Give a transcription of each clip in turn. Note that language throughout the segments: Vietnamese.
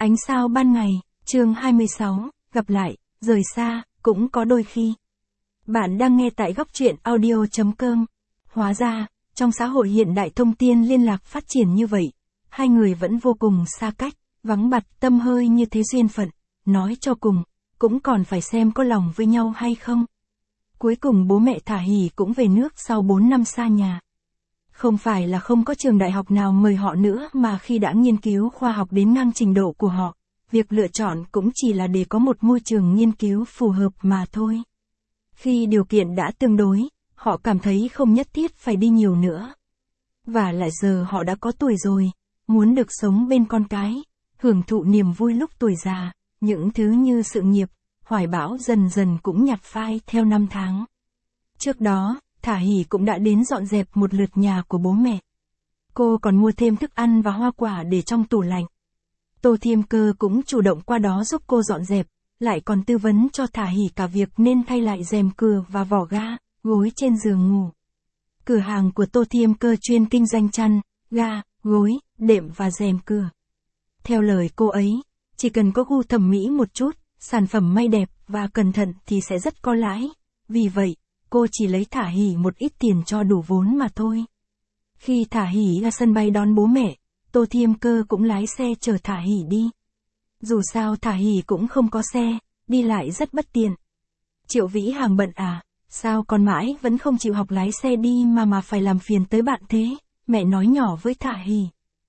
Ánh sao ban ngày, chương 26, gặp lại, rời xa, cũng có đôi khi. Bạn đang nghe tại góc truyện audio.com. Hóa ra, trong xã hội hiện đại thông tin liên lạc phát triển như vậy, hai người vẫn vô cùng xa cách, vắng bặt tâm hơi như thế duyên phận, nói cho cùng, cũng còn phải xem có lòng với nhau hay không. Cuối cùng bố mẹ Thả Hỉ cũng về nước sau 4 năm xa nhà. Không phải là không có trường đại học nào mời họ nữa mà khi đã nghiên cứu khoa học đến ngang trình độ của họ, việc lựa chọn cũng chỉ là để có một môi trường nghiên cứu phù hợp mà thôi. Khi điều kiện đã tương đối, họ cảm thấy không nhất thiết phải đi nhiều nữa. Và lại giờ họ đã có tuổi rồi, muốn được sống bên con cái, hưởng thụ niềm vui lúc tuổi già, những thứ như sự nghiệp, hoài bão dần dần cũng nhạt phai theo năm tháng. Trước đó, Thả Hỉ cũng đã đến dọn dẹp một lượt nhà của bố mẹ. Cô còn mua thêm thức ăn và hoa quả để trong tủ lạnh. Tô Thiêm Cơ cũng chủ động qua đó giúp cô dọn dẹp, lại còn tư vấn cho Thả Hỉ cả việc nên thay lại rèm cửa và vỏ ga, gối trên giường ngủ. Cửa hàng của Tô Thiêm Cơ chuyên kinh doanh chăn, ga, gối, đệm và rèm cửa. Theo lời cô ấy, chỉ cần có gu thẩm mỹ một chút, sản phẩm may đẹp và cẩn thận thì sẽ rất có lãi. Vì vậy, cô chỉ lấy Thả Hỉ một ít tiền cho đủ vốn mà thôi. Khi Thả Hỉ ra sân bay đón bố mẹ, Tô Thiêm Cơ cũng lái xe chở Thả Hỉ đi. Dù sao Thả Hỉ cũng không có xe, đi lại rất bất tiện. Triệu Vĩ Hàng bận à, sao con mãi vẫn không chịu học lái xe đi mà phải làm phiền tới bạn thế, mẹ nói nhỏ với Thả Hỉ.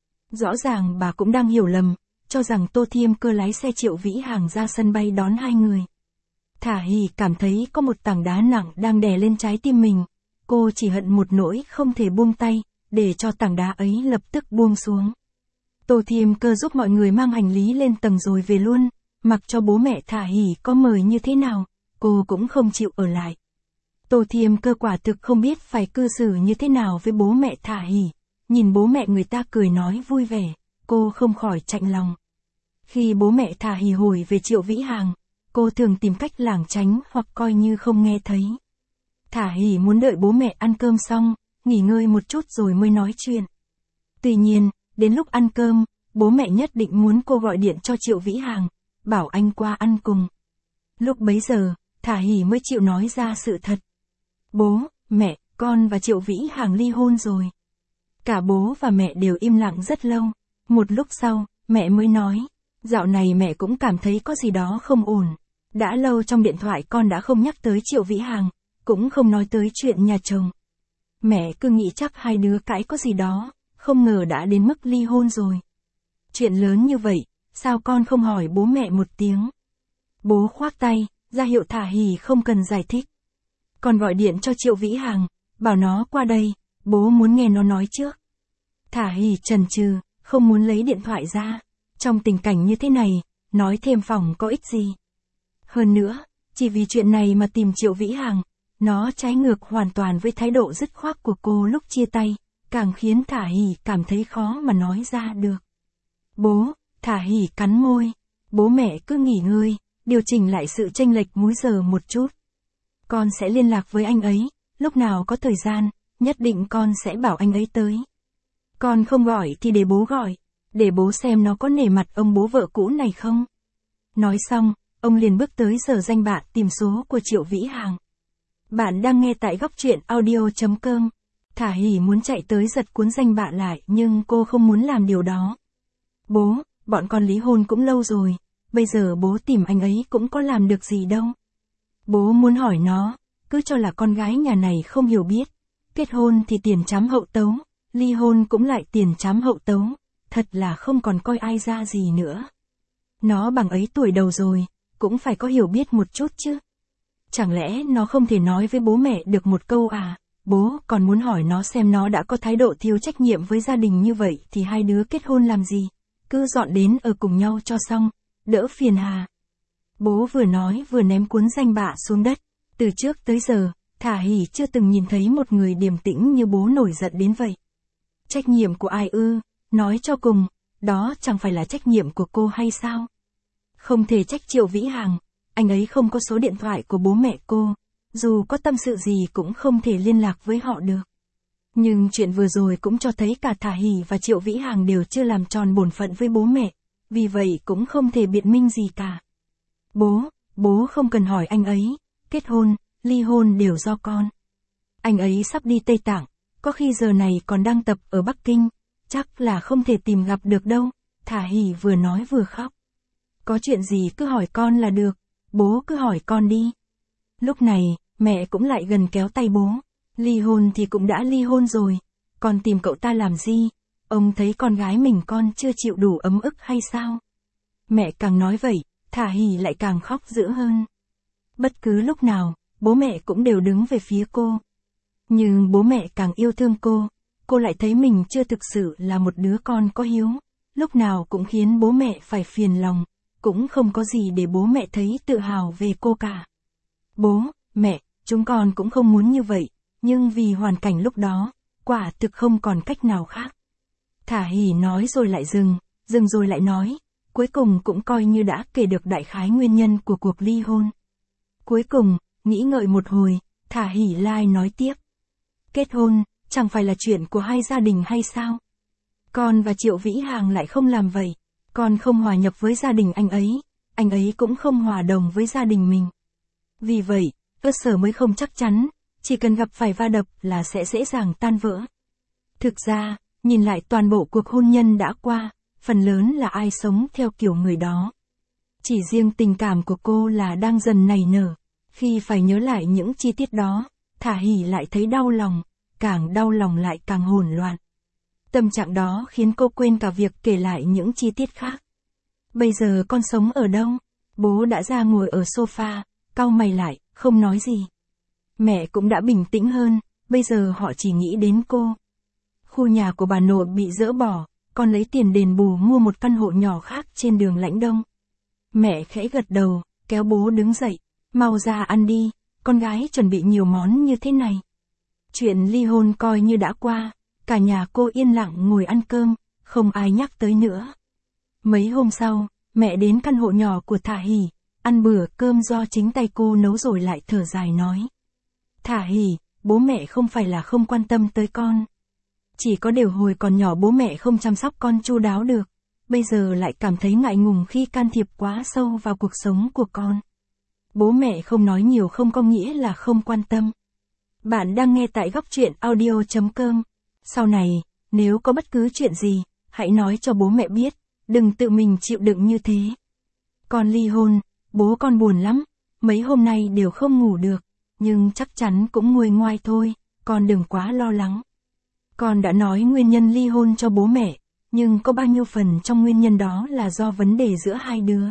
Rõ ràng bà cũng đang hiểu lầm, cho rằng Tô Thiêm Cơ lái xe Triệu Vĩ Hàng ra sân bay đón hai người. Thả Hỉ cảm thấy có một tảng đá nặng đang đè lên trái tim mình, cô chỉ hận một nỗi không thể buông tay, để cho tảng đá ấy lập tức buông xuống. Tô Thiêm Cơ giúp mọi người mang hành lý lên tầng rồi về luôn, mặc cho bố mẹ Thả Hỉ có mời như thế nào, cô cũng không chịu ở lại. Tô Thiêm Cơ quả thực không biết phải cư xử như thế nào với bố mẹ Thả Hỉ, nhìn bố mẹ người ta cười nói vui vẻ, cô không khỏi chạnh lòng. Khi bố mẹ Thả Hỉ hỏi về Triệu Vĩ Hàng, cô thường tìm cách lảng tránh hoặc coi như không nghe thấy. Thả Hỉ muốn đợi bố mẹ ăn cơm xong, nghỉ ngơi một chút rồi mới nói chuyện. Tuy nhiên, đến lúc ăn cơm, bố mẹ nhất định muốn cô gọi điện cho Triệu Vĩ Hàng, bảo anh qua ăn cùng. Lúc bấy giờ, Thả Hỉ mới chịu nói ra sự thật. Bố, mẹ, con và Triệu Vĩ Hàng ly hôn rồi. Cả bố và mẹ đều im lặng rất lâu. Một lúc sau, mẹ mới nói, dạo này mẹ cũng cảm thấy có gì đó không ổn. Đã lâu trong điện thoại con đã không nhắc tới Triệu Vĩ Hàng, cũng không nói tới chuyện nhà chồng. Mẹ cứ nghĩ chắc hai đứa cãi có gì đó, không ngờ đã đến mức ly hôn rồi. Chuyện lớn như vậy, sao con không hỏi bố mẹ một tiếng? Bố khoác tay, ra hiệu Thả Hỉ không cần giải thích. Con gọi điện cho Triệu Vĩ Hàng, bảo nó qua đây, bố muốn nghe nó nói trước. Thả Hỉ chần chừ, không muốn lấy điện thoại ra. Trong tình cảnh như thế này, nói thêm phòng có ích gì. Hơn nữa, chỉ vì chuyện này mà tìm Triệu Vĩ Hàng, nó trái ngược hoàn toàn với thái độ dứt khoát của cô lúc chia tay, càng khiến Thả Hỉ cảm thấy khó mà nói ra được. Bố, Thả Hỉ cắn môi, bố mẹ cứ nghỉ ngơi, điều chỉnh lại sự chênh lệch múi giờ một chút. Con sẽ liên lạc với anh ấy, lúc nào có thời gian, nhất định con sẽ bảo anh ấy tới. Con không gọi thì để bố gọi, để bố xem nó có nể mặt ông bố vợ cũ này không. Nói xong, ông liền bước tới sở danh bạ tìm số của Triệu Vĩ Hàng. Bạn đang nghe tại góc truyện audio.com. Thả Hỉ muốn chạy tới giật cuốn danh bạ lại nhưng cô không muốn làm điều đó. Bố, bọn con lý hôn cũng lâu rồi, bây giờ bố tìm anh ấy cũng có làm được gì đâu. Bố muốn hỏi nó, cứ cho là con gái nhà này không hiểu biết. Kết hôn thì tiền trám hậu tấu, ly hôn cũng lại tiền trám hậu tấu, thật là không còn coi ai ra gì nữa. Nó bằng ấy tuổi đầu rồi, cũng phải có hiểu biết một chút chứ. Chẳng lẽ nó không thể nói với bố mẹ được một câu à? Bố còn muốn hỏi nó xem nó đã có thái độ thiếu trách nhiệm với gia đình như vậy thì hai đứa kết hôn làm gì? Cứ dọn đến ở cùng nhau cho xong, đỡ phiền hà. Bố vừa nói vừa ném cuốn danh bạ xuống đất. Từ trước tới giờ, Thả Hỉ chưa từng nhìn thấy một người điềm tĩnh như bố nổi giận đến vậy. Trách nhiệm của ai ư? Nói cho cùng, đó chẳng phải là trách nhiệm của cô hay sao? Không thể trách Triệu Vĩ Hàng, anh ấy không có số điện thoại của bố mẹ cô, dù có tâm sự gì cũng không thể liên lạc với họ được. Nhưng chuyện vừa rồi cũng cho thấy cả Thả Hỉ và Triệu Vĩ Hàng đều chưa làm tròn bổn phận với bố mẹ, vì vậy cũng không thể biện minh gì cả. Bố không cần hỏi anh ấy, kết hôn, ly hôn đều do con. Anh ấy sắp đi Tây Tạng, có khi giờ này còn đang tập ở Bắc Kinh, chắc là không thể tìm gặp được đâu, Thả Hỉ vừa nói vừa khóc. Có chuyện gì cứ hỏi con là được, bố cứ hỏi con đi. Lúc này, mẹ cũng lại gần kéo tay bố, ly hôn thì cũng đã ly hôn rồi, còn tìm cậu ta làm gì, ông thấy con gái mình con chưa chịu đủ ấm ức hay sao? Mẹ càng nói vậy, Thả Hỉ lại càng khóc dữ hơn. Bất cứ lúc nào, bố mẹ cũng đều đứng về phía cô. Nhưng bố mẹ càng yêu thương cô lại thấy mình chưa thực sự là một đứa con có hiếu, lúc nào cũng khiến bố mẹ phải phiền lòng, cũng không có gì để bố mẹ thấy tự hào về cô cả. Bố, mẹ, chúng con cũng không muốn như vậy, nhưng vì hoàn cảnh lúc đó, quả thực không còn cách nào khác. Thả Hỉ nói rồi lại dừng rồi lại nói, cuối cùng cũng coi như đã kể được đại khái nguyên nhân của cuộc ly hôn. Cuối cùng, nghĩ ngợi một hồi, Thả Hỉ lại nói tiếp. Kết hôn, chẳng phải là chuyện của hai gia đình hay sao? Con và Triệu Vĩ Hàng lại không làm vậy, con không hòa nhập với gia đình anh ấy cũng không hòa đồng với gia đình mình. Vì vậy, cơ sở mới không chắc chắn, chỉ cần gặp phải va đập là sẽ dễ dàng tan vỡ. Thực ra, nhìn lại toàn bộ cuộc hôn nhân đã qua, phần lớn là ai sống theo kiểu người đó. Chỉ riêng tình cảm của cô là đang dần nảy nở, khi phải nhớ lại những chi tiết đó, Thả Hỉ lại thấy đau lòng, càng đau lòng lại càng hỗn loạn. Tâm trạng đó khiến cô quên cả việc kể lại những chi tiết khác. Bây giờ con sống ở đâu? Bố đã ra ngồi ở sofa, cau mày lại, không nói gì. Mẹ cũng đã bình tĩnh hơn, bây giờ họ chỉ nghĩ đến cô. Khu nhà của bà nội bị dỡ bỏ, con lấy tiền đền bù mua một căn hộ nhỏ khác trên đường Lãnh Đông. Mẹ khẽ gật đầu, kéo bố đứng dậy, mau ra ăn đi, con gái chuẩn bị nhiều món như thế này. Chuyện ly hôn coi như đã qua, cả nhà cô yên lặng ngồi ăn cơm, không ai nhắc tới nữa. Mấy hôm sau, mẹ đến căn hộ nhỏ của Thả Hỉ, ăn bữa cơm do chính tay cô nấu rồi lại thở dài nói. Thả Hỉ, bố mẹ không phải là không quan tâm tới con. Chỉ có điều hồi còn nhỏ bố mẹ không chăm sóc con chu đáo được, bây giờ lại cảm thấy ngại ngùng khi can thiệp quá sâu vào cuộc sống của con. Bố mẹ không nói nhiều không có nghĩa là không quan tâm. Bạn đang nghe tại góc truyện audio.com. Sau này, nếu có bất cứ chuyện gì, hãy nói cho bố mẹ biết, đừng tự mình chịu đựng như thế. Con ly hôn, bố con buồn lắm, mấy hôm nay đều không ngủ được, nhưng chắc chắn cũng nguôi ngoai thôi, con đừng quá lo lắng. Con đã nói nguyên nhân ly hôn cho bố mẹ, nhưng có bao nhiêu phần trong nguyên nhân đó là do vấn đề giữa hai đứa.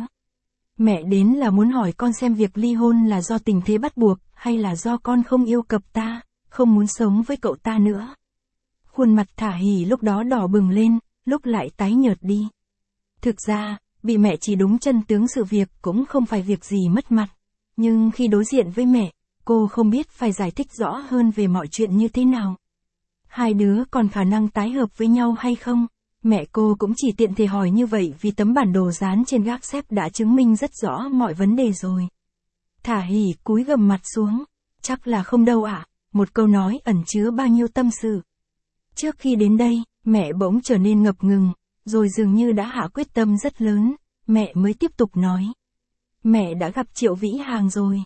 Mẹ đến là muốn hỏi con xem việc ly hôn là do tình thế bắt buộc, hay là do con không yêu cậu ta, không muốn sống với cậu ta nữa. Khuôn mặt Thả Hỉ lúc đó đỏ bừng lên, lúc lại tái nhợt đi. Thực ra, bị mẹ chỉ đúng chân tướng sự việc cũng không phải việc gì mất mặt. Nhưng khi đối diện với mẹ, cô không biết phải giải thích rõ hơn về mọi chuyện như thế nào. Hai đứa còn khả năng tái hợp với nhau hay không? Mẹ cô cũng chỉ tiện thể hỏi như vậy vì tấm bản đồ dán trên gác xếp đã chứng minh rất rõ mọi vấn đề rồi. Thả Hỉ cúi gằm mặt xuống. Chắc là không đâu ạ, một câu nói ẩn chứa bao nhiêu tâm sự. Trước khi đến đây, mẹ bỗng trở nên ngập ngừng, rồi dường như đã hạ quyết tâm rất lớn, mẹ mới tiếp tục nói. Mẹ đã gặp Triệu Vĩ Hàng rồi.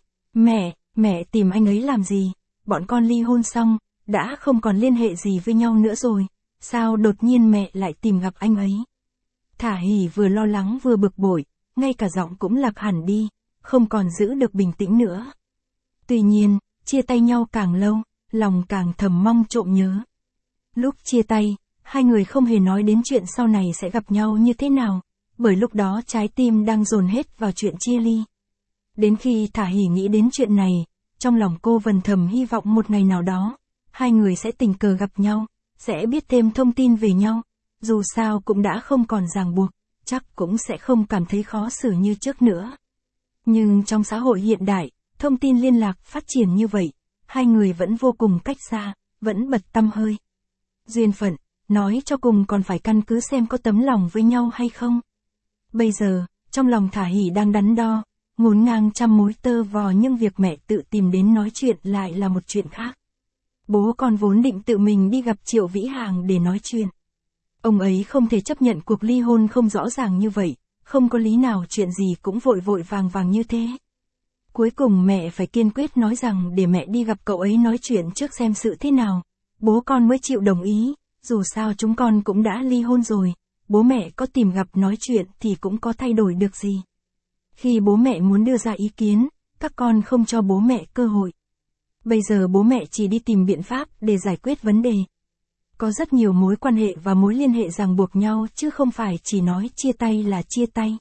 Mẹ tìm anh ấy làm gì? Bọn con ly hôn xong, đã không còn liên hệ gì với nhau nữa rồi. Sao đột nhiên mẹ lại tìm gặp anh ấy? Thả Hỉ vừa lo lắng vừa bực bội, ngay cả giọng cũng lạc hẳn đi, không còn giữ được bình tĩnh nữa. Tuy nhiên, chia tay nhau càng lâu, lòng càng thầm mong trộm nhớ. Lúc chia tay, hai người không hề nói đến chuyện sau này sẽ gặp nhau như thế nào, bởi lúc đó trái tim đang dồn hết vào chuyện chia ly. Đến khi Thả Hỉ nghĩ đến chuyện này, trong lòng cô vần thầm hy vọng một ngày nào đó, hai người sẽ tình cờ gặp nhau, sẽ biết thêm thông tin về nhau, dù sao cũng đã không còn ràng buộc, chắc cũng sẽ không cảm thấy khó xử như trước nữa. Nhưng trong xã hội hiện đại, thông tin liên lạc phát triển như vậy, hai người vẫn vô cùng cách xa, vẫn bật tăm hơi. Duyên phận, nói cho cùng còn phải căn cứ xem có tấm lòng với nhau hay không. Bây giờ, trong lòng Thả Hỉ đang đắn đo, ngổn ngang trăm mối tơ vò, nhưng việc mẹ tự tìm đến nói chuyện lại là một chuyện khác. Bố con vốn định tự mình đi gặp Triệu Vĩ Hàng để nói chuyện. Ông ấy không thể chấp nhận cuộc ly hôn không rõ ràng như vậy, không có lý nào chuyện gì cũng vội vội vàng vàng như thế. Cuối cùng mẹ phải kiên quyết nói rằng để mẹ đi gặp cậu ấy nói chuyện trước xem sự thế nào. Bố con mới chịu đồng ý, dù sao chúng con cũng đã ly hôn rồi, bố mẹ có tìm gặp nói chuyện thì cũng có thay đổi được gì. Khi bố mẹ muốn đưa ra ý kiến, các con không cho bố mẹ cơ hội. Bây giờ bố mẹ chỉ đi tìm biện pháp để giải quyết vấn đề. Có rất nhiều mối quan hệ và mối liên hệ ràng buộc nhau chứ không phải chỉ nói chia tay là chia tay.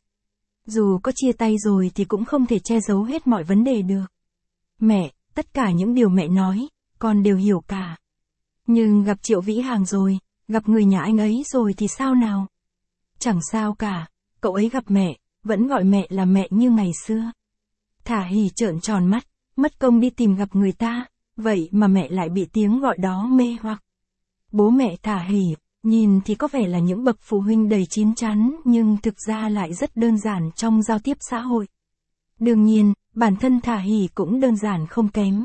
Dù có chia tay rồi thì cũng không thể che giấu hết mọi vấn đề được. Mẹ, tất cả những điều mẹ nói, con đều hiểu cả. Nhưng gặp Triệu Vĩ Hàng rồi, gặp người nhà anh ấy rồi thì sao nào? Chẳng sao cả, cậu ấy gặp mẹ, vẫn gọi mẹ là mẹ như ngày xưa. Thả Hỉ trợn tròn mắt, mất công đi tìm gặp người ta, vậy mà mẹ lại bị tiếng gọi đó mê hoặc. Bố mẹ Thả Hỉ, nhìn thì có vẻ là những bậc phụ huynh đầy chín chắn nhưng thực ra lại rất đơn giản trong giao tiếp xã hội. Đương nhiên, bản thân Thả Hỉ cũng đơn giản không kém.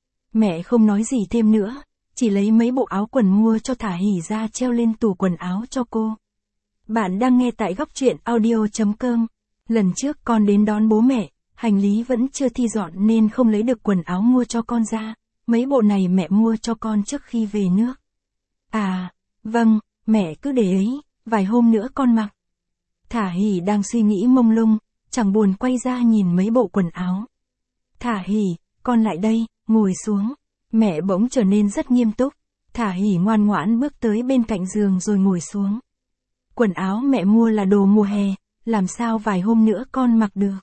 Mẹ không nói gì thêm nữa, chỉ lấy mấy bộ áo quần mua cho Thả Hỉ ra treo lên tủ quần áo cho cô. Bạn đang nghe tại góc truyện audio.com. Lần trước con đến đón bố mẹ, hành lý vẫn chưa thi dọn nên không lấy được quần áo mua cho con ra. Mấy bộ này mẹ mua cho con trước khi về nước. À, vâng, mẹ cứ để ấy, vài hôm nữa con mặc. Thả Hỉ đang suy nghĩ mông lung, chẳng buồn quay ra nhìn mấy bộ quần áo. Thả Hỉ, con lại đây, ngồi xuống. Mẹ bỗng trở nên rất nghiêm túc. Thả Hỉ ngoan ngoãn bước tới bên cạnh giường rồi ngồi xuống. Quần áo mẹ mua là đồ mùa hè, làm sao vài hôm nữa con mặc được.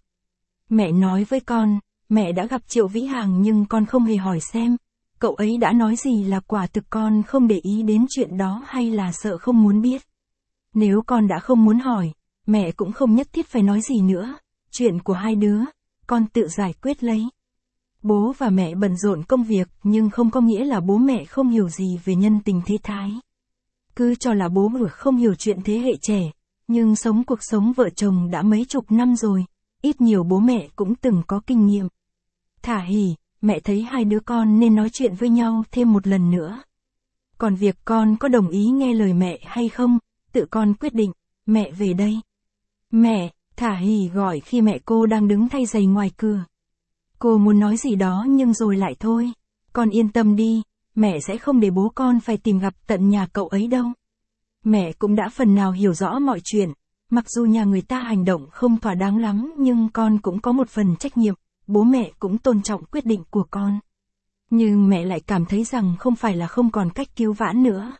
Mẹ nói với con, mẹ đã gặp Triệu Vĩ Hàng nhưng con không hề hỏi xem, cậu ấy đã nói gì là quả thực con không để ý đến chuyện đó hay là sợ không muốn biết. Nếu con đã không muốn hỏi, mẹ cũng không nhất thiết phải nói gì nữa, chuyện của hai đứa, con tự giải quyết lấy. Bố và mẹ bận rộn công việc nhưng không có nghĩa là bố mẹ không hiểu gì về nhân tình thế thái. Cứ cho là bố vừa không hiểu chuyện thế hệ trẻ, nhưng sống cuộc sống vợ chồng đã mấy chục năm rồi, ít nhiều bố mẹ cũng từng có kinh nghiệm. Thả Hỉ, mẹ thấy hai đứa con nên nói chuyện với nhau thêm một lần nữa. Còn việc con có đồng ý nghe lời mẹ hay không, tự con quyết định, mẹ về đây. Mẹ, Thả Hỉ gọi khi mẹ cô đang đứng thay giày ngoài cửa. Cô muốn nói gì đó nhưng rồi lại thôi. Con yên tâm đi, mẹ sẽ không để bố con phải tìm gặp tận nhà cậu ấy đâu. Mẹ cũng đã phần nào hiểu rõ mọi chuyện, mặc dù nhà người ta hành động không thỏa đáng lắm nhưng con cũng có một phần trách nhiệm, bố mẹ cũng tôn trọng quyết định của con. Nhưng mẹ lại cảm thấy rằng không phải là không còn cách cứu vãn nữa.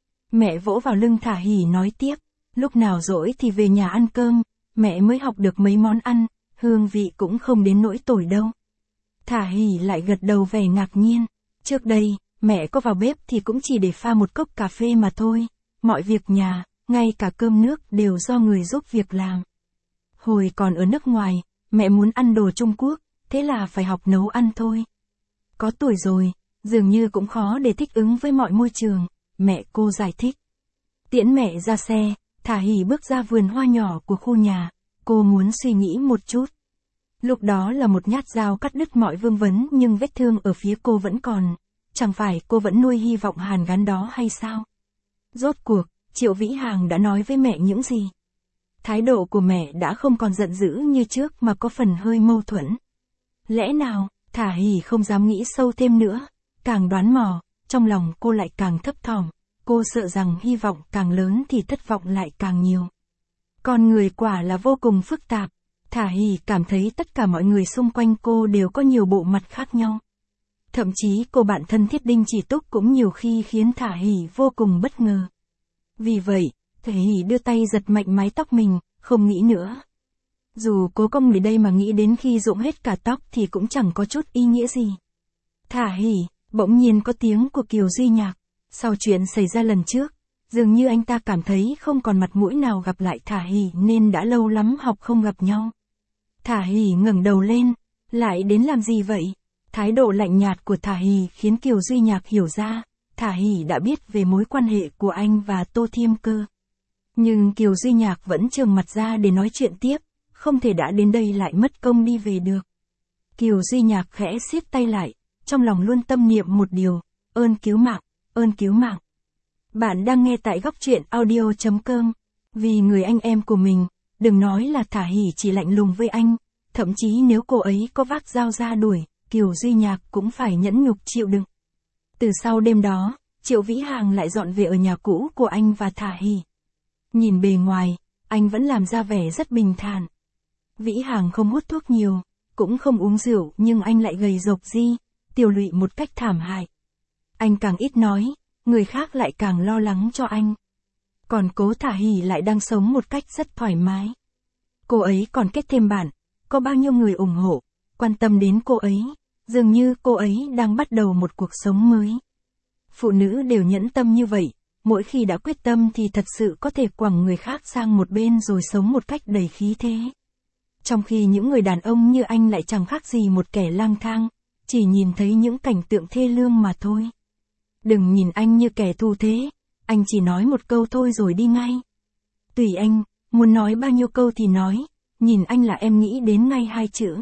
Mẹ vỗ vào lưng Thả Hỉ nói tiếp, lúc nào rỗi thì về nhà ăn cơm, mẹ mới học được mấy món ăn, hương vị cũng không đến nỗi tồi đâu. Thả Hỉ lại gật đầu vẻ ngạc nhiên, trước đây, mẹ có vào bếp thì cũng chỉ để pha một cốc cà phê mà thôi, mọi việc nhà, ngay cả cơm nước đều do người giúp việc làm. Hồi còn ở nước ngoài, mẹ muốn ăn đồ Trung Quốc, thế là phải học nấu ăn thôi. Có tuổi rồi, dường như cũng khó để thích ứng với mọi môi trường, mẹ cô giải thích. Tiễn mẹ ra xe, Thả Hỉ bước ra vườn hoa nhỏ của khu nhà, cô muốn suy nghĩ một chút. Lúc đó là một nhát dao cắt đứt mọi vương vấn nhưng vết thương ở phía cô vẫn còn, chẳng phải cô vẫn nuôi hy vọng hàn gắn đó hay sao? Rốt cuộc, Triệu Vĩ Hàng đã nói với mẹ những gì? Thái độ của mẹ đã không còn giận dữ như trước mà có phần hơi mâu thuẫn. Lẽ nào, Thả Hỉ không dám nghĩ sâu thêm nữa, càng đoán mò, trong lòng cô lại càng thấp thỏm, cô sợ rằng hy vọng càng lớn thì thất vọng lại càng nhiều. Con người quả là vô cùng phức tạp, Thả Hỉ cảm thấy tất cả mọi người xung quanh cô đều có nhiều bộ mặt khác nhau. Thậm chí cô bạn thân thiết Đinh Chỉ Túc cũng nhiều khi khiến Thả Hỉ vô cùng bất ngờ. Vì vậy, Thả Hỉ đưa tay giật mạnh mái tóc mình, không nghĩ nữa. Dù cố công người đây mà nghĩ đến khi rụng hết cả tóc thì cũng chẳng có chút ý nghĩa gì. Thả Hỉ, bỗng nhiên có tiếng của Kiều Duy Nhạc. Sau chuyện xảy ra lần trước, dường như anh ta cảm thấy không còn mặt mũi nào gặp lại Thả Hỉ nên đã lâu lắm học không gặp nhau. Thả Hỉ ngẩng đầu lên, lại đến làm gì vậy? Thái độ lạnh nhạt của Thả Hỉ khiến Kiều Duy Nhạc hiểu ra, Thả Hỉ đã biết về mối quan hệ của anh và Tô Thiêm Cơ. Nhưng Kiều Duy Nhạc vẫn trừng mặt ra để nói chuyện tiếp, không thể đã đến đây lại mất công đi về được. Kiều Duy Nhạc khẽ siết tay lại, trong lòng luôn tâm niệm một điều, ơn cứu mạng, ơn cứu mạng. Bạn đang nghe tại góc truyện audio.com, vì người anh em của mình, đừng nói là Thả Hỉ chỉ lạnh lùng với anh, thậm chí nếu cô ấy có vác dao ra đuổi, Kiều Duy Nhạc cũng phải nhẫn nhục chịu đựng. Từ sau đêm đó, Triệu Vĩ Hàng lại dọn về ở nhà cũ của anh và Thả Hỉ. Nhìn bề ngoài, anh vẫn làm ra vẻ rất bình thản. Vĩ Hàng không hút thuốc nhiều, cũng không uống rượu, nhưng anh lại gầy rộc tiểu lụy một cách thảm hại. Anh càng ít nói, người khác lại càng lo lắng cho anh. Còn cố Thả Hỉ lại đang sống một cách rất thoải mái. Cô ấy còn kết thêm bạn, có bao nhiêu người ủng hộ, quan tâm đến cô ấy, dường như cô ấy đang bắt đầu một cuộc sống mới. Phụ nữ đều nhẫn tâm như vậy, mỗi khi đã quyết tâm thì thật sự có thể quẳng người khác sang một bên rồi sống một cách đầy khí thế. Trong khi những người đàn ông như anh lại chẳng khác gì một kẻ lang thang, chỉ nhìn thấy những cảnh tượng thê lương mà thôi. Đừng nhìn anh như kẻ thù thế, anh chỉ nói một câu thôi rồi đi ngay. Tùy anh, muốn nói bao nhiêu câu thì nói, nhìn anh là em nghĩ đến ngay 2 chữ.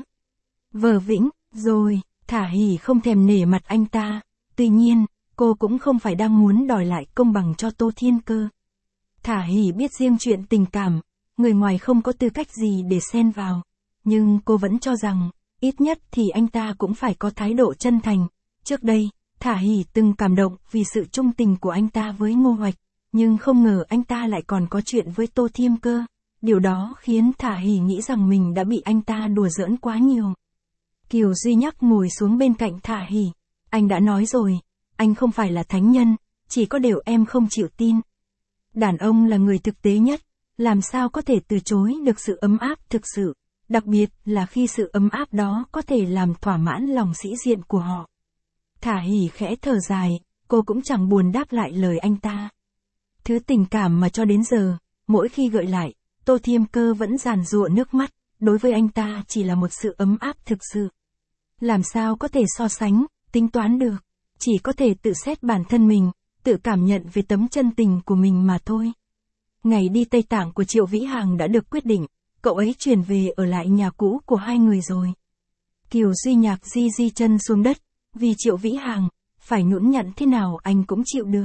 Vờ vĩnh, rồi, Thả Hỉ không thèm nể mặt anh ta, tuy nhiên, cô cũng không phải đang muốn đòi lại công bằng cho Tô Thiên Cơ. Thả Hỉ biết riêng chuyện tình cảm, người ngoài không có tư cách gì để xen vào, nhưng cô vẫn cho rằng, ít nhất thì anh ta cũng phải có thái độ chân thành. Trước đây, Thả Hỉ từng cảm động vì sự trung tình của anh ta với Ngô Hoạch, nhưng không ngờ anh ta lại còn có chuyện với Tô Thiên Cơ. Điều đó khiến Thả Hỉ nghĩ rằng mình đã bị anh ta đùa giỡn quá nhiều. Kiều Duy Nhắc ngồi xuống bên cạnh Thả Hỉ. Anh đã nói rồi, anh không phải là thánh nhân, chỉ có điều em không chịu tin. Đàn ông là người thực tế nhất, làm sao có thể từ chối được sự ấm áp thực sự, đặc biệt là khi sự ấm áp đó có thể làm thỏa mãn lòng sĩ diện của họ. Thả Hỉ khẽ thở dài, cô cũng chẳng buồn đáp lại lời anh ta. Thứ tình cảm mà cho đến giờ, mỗi khi gợi lại, Tô Thiên Cơ vẫn giàn giụa nước mắt, đối với anh ta chỉ là một sự ấm áp thực sự. Làm sao có thể so sánh, tính toán được, chỉ có thể tự xét bản thân mình, tự cảm nhận về tấm chân tình của mình mà thôi. Ngày đi Tây Tạng của Triệu Vĩ Hàng đã được quyết định, cậu ấy chuyển về ở lại nhà cũ của hai người rồi. Kiều Duy Nhạc di chân xuống đất, vì Triệu Vĩ Hàng, phải nhũn nhặn thế nào anh cũng chịu được.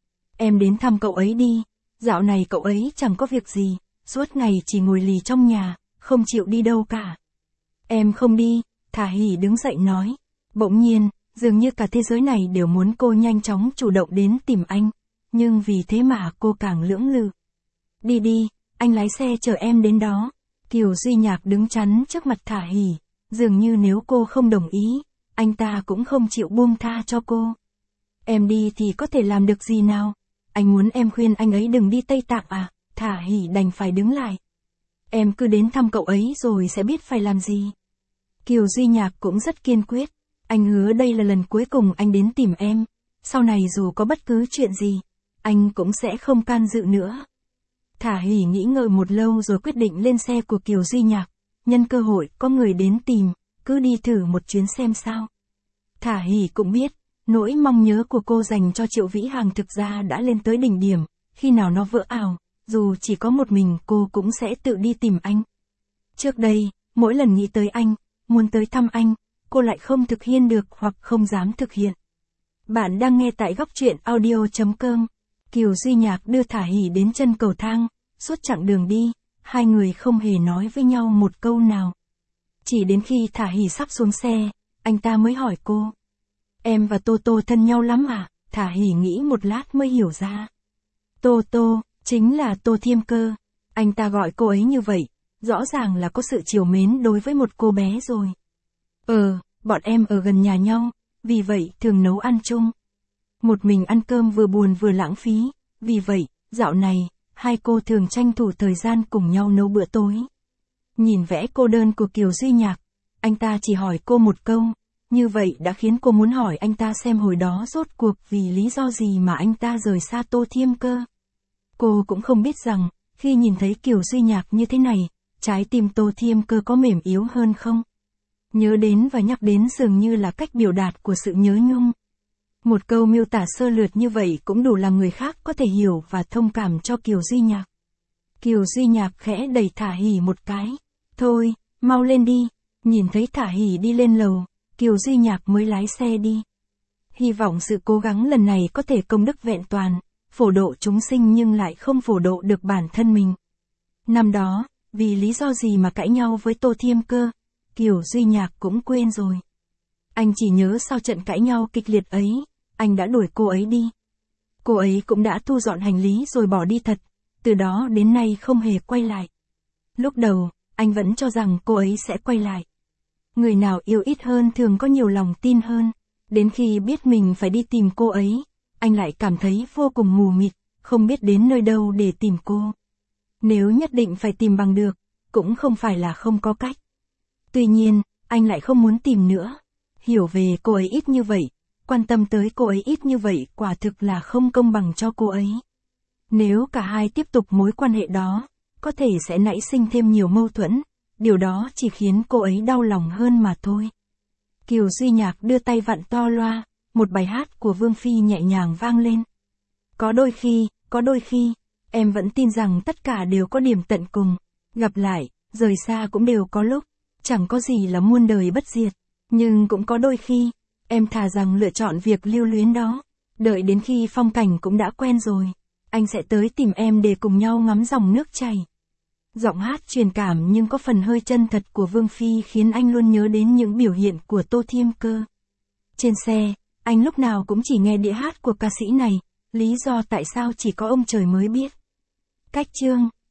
Em đến thăm cậu ấy đi, dạo này cậu ấy chẳng có việc gì, suốt ngày chỉ ngồi lì trong nhà, không chịu đi đâu cả. Em không đi, Thả Hỉ đứng dậy nói. Bỗng nhiên, dường như cả thế giới này đều muốn cô nhanh chóng chủ động đến tìm anh, nhưng vì thế mà cô càng lưỡng lự. Đi đi, anh lái xe chở em đến đó. Kiều Duy Nhạc đứng chắn trước mặt Thả Hỉ, dường như nếu cô không đồng ý, anh ta cũng không chịu buông tha cho cô. Em đi thì có thể làm được gì nào? Anh muốn em khuyên anh ấy đừng đi Tây Tạng à? Thả Hỉ đành phải đứng lại. Em cứ đến thăm cậu ấy rồi sẽ biết phải làm gì. Kiều Duy Nhạc cũng rất kiên quyết. Anh hứa đây là lần cuối cùng anh đến tìm em. Sau này dù có bất cứ chuyện gì, anh cũng sẽ không can dự nữa. Thả Hỉ nghĩ ngợi một lâu rồi quyết định lên xe của Kiều Duy Nhạc. Nhân cơ hội có người đến tìm, cứ đi thử một chuyến xem sao. Thả Hỉ cũng biết, nỗi mong nhớ của cô dành cho Triệu Vĩ Hàng thực ra đã lên tới đỉnh điểm, khi nào nó vỡ ào, dù chỉ có một mình cô cũng sẽ tự đi tìm anh. Trước đây, mỗi lần nghĩ tới anh, muốn tới thăm anh, cô lại không thực hiện được hoặc không dám thực hiện. Bạn đang nghe tại góc truyện audio.com. Kiều Duy Nhạc đưa Thả Hỉ đến chân cầu thang, suốt chặng đường đi, hai người không hề nói với nhau một câu nào. Chỉ đến khi Thả Hỉ sắp xuống xe, anh ta mới hỏi cô. Em và Tô Tô thân nhau lắm à? Thả Hỉ nghĩ một lát mới hiểu ra. Tô Tô, chính là Tô Thiên Cơ. Anh ta gọi cô ấy như vậy, rõ ràng là có sự trìu mến đối với một cô bé rồi. Bọn em ở gần nhà nhau, vì vậy thường nấu ăn chung. Một mình ăn cơm vừa buồn vừa lãng phí, vì vậy, dạo này, hai cô thường tranh thủ thời gian cùng nhau nấu bữa tối. Nhìn vẽ cô đơn của Kiều Duy Nhạc, anh ta chỉ hỏi cô một câu, như vậy đã khiến cô muốn hỏi anh ta xem hồi đó rốt cuộc vì lý do gì mà anh ta rời xa Tô Thiên Cơ. Cô cũng không biết rằng, khi nhìn thấy Kiều Duy Nhạc như thế này, trái tim Tô Thiên Cơ có mềm yếu hơn không? Nhớ đến và nhắc đến dường như là cách biểu đạt của sự nhớ nhung. Một câu miêu tả sơ lược như vậy cũng đủ làm người khác có thể hiểu và thông cảm cho Kiều Duy Nhạc. Kiều Duy Nhạc khẽ đẩy Thả Hỉ một cái. Thôi, mau lên đi. Nhìn thấy Thả Hỉ đi lên lầu, Kiều Duy Nhạc mới lái xe đi. Hy vọng sự cố gắng lần này có thể công đức vẹn toàn, phổ độ chúng sinh nhưng lại không phổ độ được bản thân mình. Năm đó, vì lý do gì mà cãi nhau với Tô Thiêm Cơ, Kiều Duy Nhạc cũng quên rồi. Anh chỉ nhớ sau trận cãi nhau kịch liệt ấy, anh đã đuổi cô ấy đi. Cô ấy cũng đã thu dọn hành lý rồi bỏ đi thật, từ đó đến nay không hề quay lại. Lúc đầu, anh vẫn cho rằng cô ấy sẽ quay lại. Người nào yêu ít hơn thường có nhiều lòng tin hơn, đến khi biết mình phải đi tìm cô ấy, anh lại cảm thấy vô cùng mù mịt, không biết đến nơi đâu để tìm cô. Nếu nhất định phải tìm bằng được, cũng không phải là không có cách. Tuy nhiên, anh lại không muốn tìm nữa. Hiểu về cô ấy ít như vậy, quan tâm tới cô ấy ít như vậy quả thực là không công bằng cho cô ấy. Nếu cả hai tiếp tục mối quan hệ đó, có thể sẽ nảy sinh thêm nhiều mâu thuẫn, điều đó chỉ khiến cô ấy đau lòng hơn mà thôi. Kiều Duy Nhạc đưa tay vặn to loa, một bài hát của Vương Phi nhẹ nhàng vang lên. Có đôi khi, em vẫn tin rằng tất cả đều có điểm tận cùng, gặp lại, rời xa cũng đều có lúc, chẳng có gì là muôn đời bất diệt, nhưng cũng có đôi khi, em thà rằng lựa chọn việc lưu luyến đó, đợi đến khi phong cảnh cũng đã quen rồi, anh sẽ tới tìm em để cùng nhau ngắm dòng nước chảy. Giọng hát truyền cảm nhưng có phần hơi chân thật của Vương Phi khiến anh luôn nhớ đến những biểu hiện của Tô Thiêm Cơ. Trên xe, anh lúc nào cũng chỉ nghe đĩa hát của ca sĩ này, lý do tại sao chỉ có ông trời mới biết. Cách chương